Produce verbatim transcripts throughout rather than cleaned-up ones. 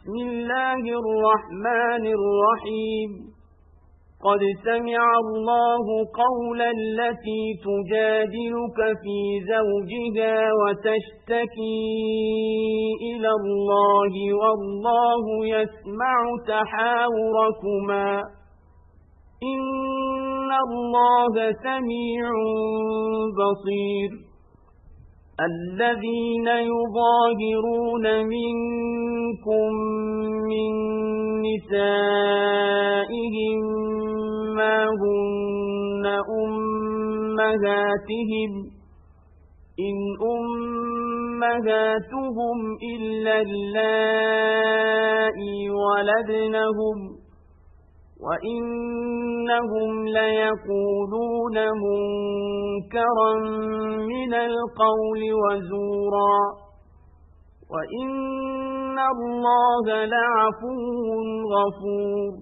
بسم الله الرحمن الرحيم قد سمع الله قول التي تجادلك في زوجها وتشتكي إلى الله والله يسمع تحاوركما إن الله سميع بصير الذين يظاهرون منكم من نسائهم ما هن أمهاتهم إن أمهاتهم إلا اللائي ولدنهم وإنهم ليقولون منكرا من القول وزورا وإن الله لعفو غفور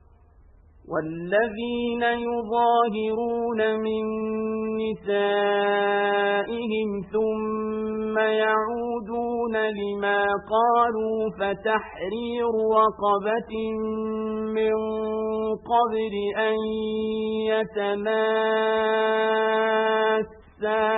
والذين يظاهرون من نسائهم ثم يعودون لما قالوا فتحرير رقبة من قبل أن يتماسا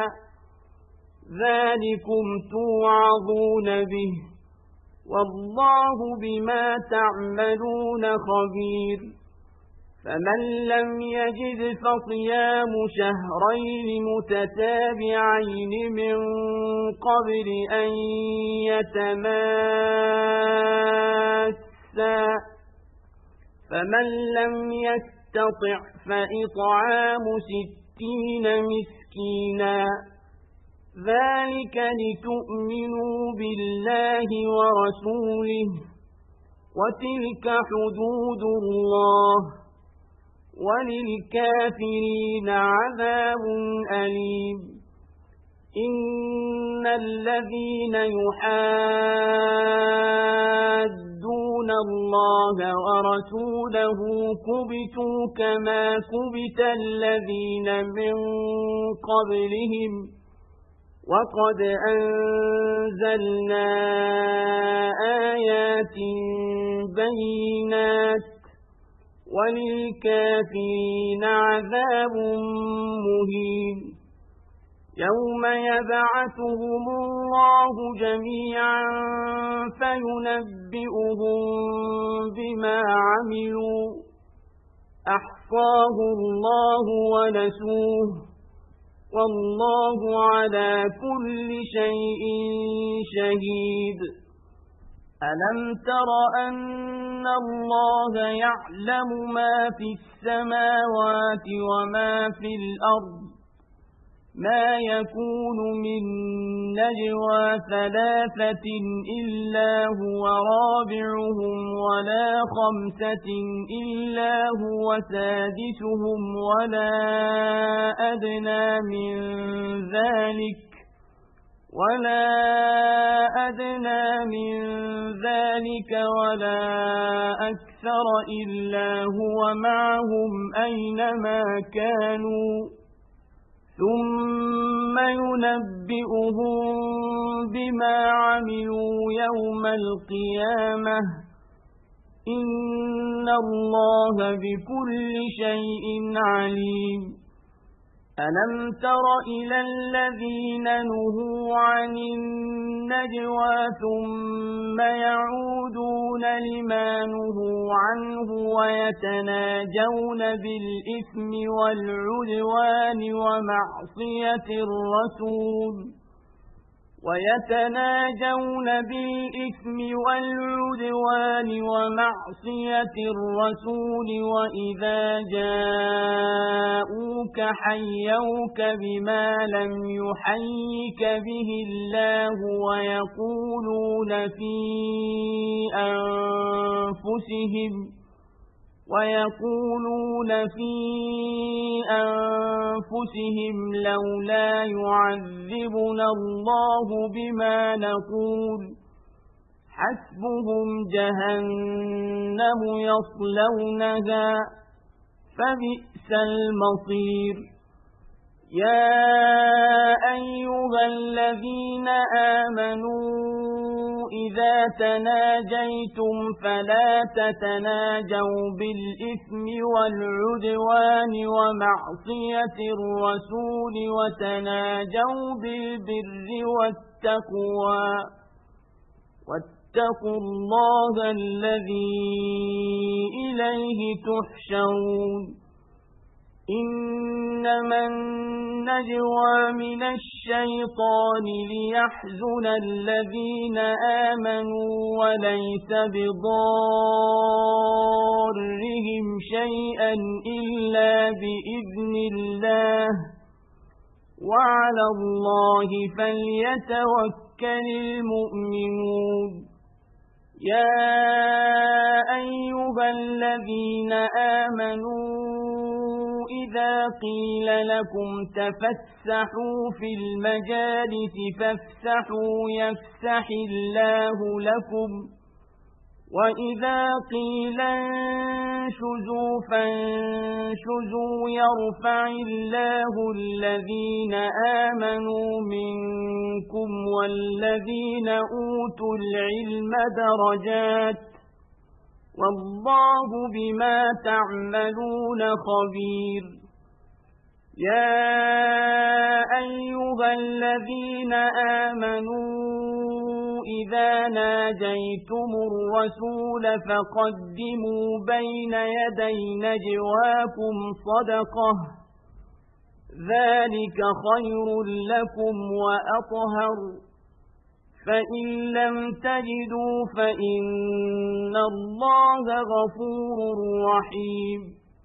ذلكم توعظون به والله بما تعملون خبير فمن لم يجد فصيام شهرين متتابعين من قبل أن يتماسا فمن لم يستطع فإطعام ستين مسكينا ذلك لتؤمنوا بالله ورسوله وتلك حدود الله وللكافرين عذاب أليم إن الذين يحادون الله ورسوله كبتوا كما كبت الذين من قبلهم وقد أنزلنا آيات بينات وللكافرين عذاب مهين يوم يبعثهم الله جميعا فينبئهم بما عملوا أحصاه الله ونسوه والله على كل شيء شهيد ألم تر أن الله يعلم ما في السماوات وما في الأرض ما يكون من نجوى ثلاثة إلا هو رابعهم ولا خمسة إلا هو سادسهم ولا أدنى من ذلك ولا أدنى من ذلك ولا أكثر إلا هو معهم أينما كانوا ثم ينبئهم بما عملوا يوم القيامة إن الله بكل شيء عليم ألم تر إلى الذين نهوا عن النجوى ثم يعودون لما نهوا عنه ويتناجون بالإثم والعدوان ومعصية الرسول ويتناجون بالإثم والعدوان ومعصية الرسول وإذا جاءوك حيوك بما لم يحيك به الله ويقولون في أنفسهم ويقولون في أنفسهم لولا يعذبنا الله بما نقول حسبهم جهنم يصلونها فبئس المصير يا أيها الذين آمنوا إذا تناجيتم فلا تتناجوا بالإثم والعدوان ومعصية الرسول وتناجوا بالبر والتقوى واتقوا الله الذي إليه تحشرون إنما النجوى من الشيطان ليحزن الذين آمنوا وليس بضارهم شيئا إلا بإذن الله وعلى الله فليتوكل المؤمنون يا أيها الذين آمنوا إذا قيل لكم تفسحوا في المجالس فافسحوا يفسح الله لكم وإذا قيل انشزوا فانشزوا يرفع الله الذين آمنوا منكم والذين أوتوا العلم درجات والله بما تعملون خبير يا أيها الذين آمنوا إذا ناجيتم الرسول فقدموا بين يدي نجواكم صدقة ذلك خير لكم وأطهر فإن لم تجدوا فإن الله غفور رحيم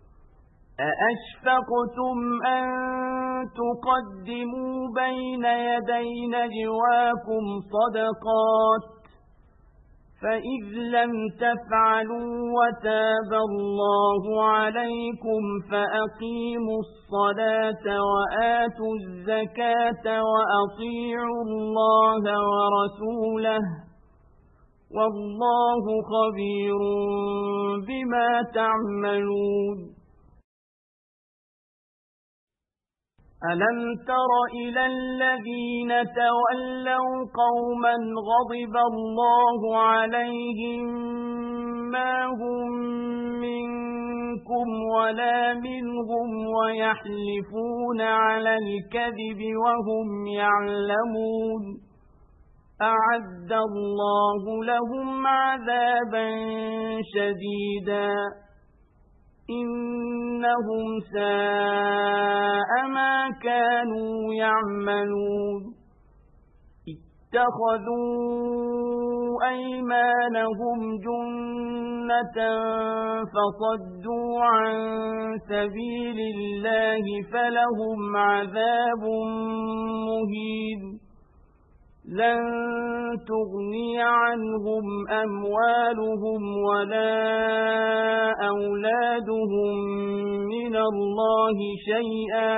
أأشفقتم أن تقدموا بين يدي نجواكم صدقات فإذ لم تفعلوا وتاب الله عليكم فأقيموا الصلاة وآتوا الزكاة وأطيعوا الله ورسوله والله خبير بما تعملون ألم تر إلى الذين تولوا قوما غضب الله عليهم ما هم منكم ولا منهم ويحلفون على الكذب وهم يعلمون أعد الله لهم عذابا شديدا إنهم ساء ما كانوا يعملون اتخذوا أيمانهم جنة فصدوا عن سبيل الله فلهم عذاب مهين لن تغني عنهم أموالهم ولا أولادهم من الله شيئا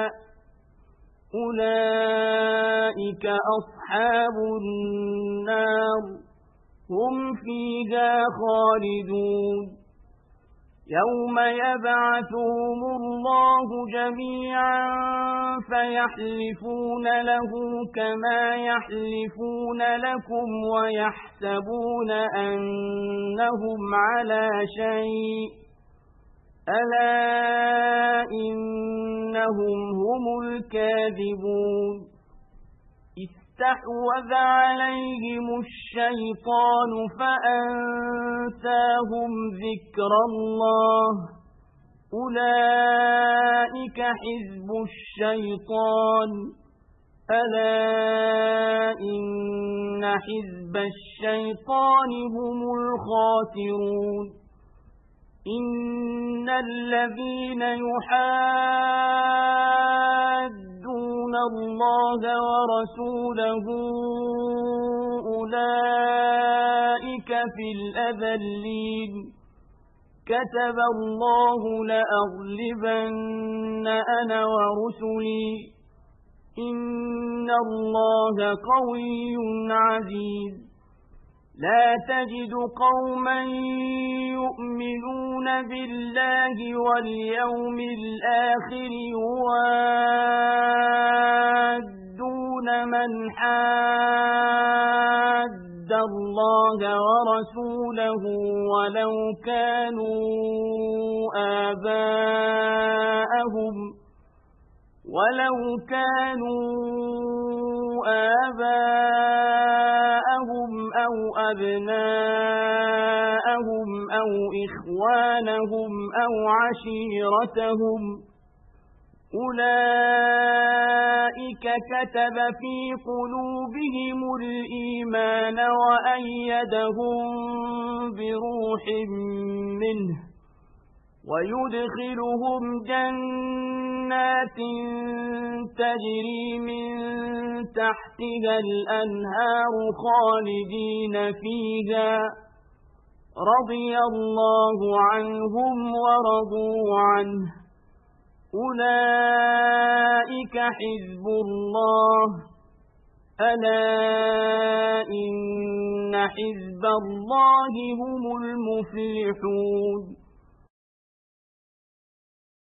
أولئك أصحاب النار هم فيها خالدون يوم يبعثهم الله جميعا فيحلفون له كما يحلفون لكم ويحسبون أنهم على شيء ألا إنهم هم الكاذبون استحوذ عليهم الشيطان فأنساهم ذكر الله أولئك حزب الشيطان ألا إن حزب الشيطان هم الخاسرون إن الذين يحادون الله ورسوله أولئك في الأذلين كتب الله لأغلبن أنا ورسلي إن الله قوي عزيز لا تجد قوما يؤمنون بالله واليوم الآخر يوادون من حاد وَدَّ اللَّهَ وَرَسُولَهُ وَلَوْ كَانُوا آبَاءَهُمْ وَلَوْ كَانُوا آبَاءَهُمْ أَوْ أَبْنَاءَهُمْ أَوْ إِخْوَانَهُمْ أَوْ عَشِيرَتَهُمْ أُولَئِكَ كَتَبَ فِي قُلُوبِهِمُ الْإِيمَانَ وَأَيَّدَهُم بِرُوحٍ مِّنْهُ وَيُدْخِلُهُمْ جَنَّاتٍ تَجْرِي مِن تَحْتِهَا الْأَنْهَارُ خَالِدِينَ فِيهَا رَضِيَ اللَّهُ عَنْهُمْ وَرَضُوا عَنْهُ أُولَئِكَ حِزْبُ اللَّهِ أَلَا إِنَّ حِزْبَ اللَّهِ هُمُ الْمُفْلِحُونَ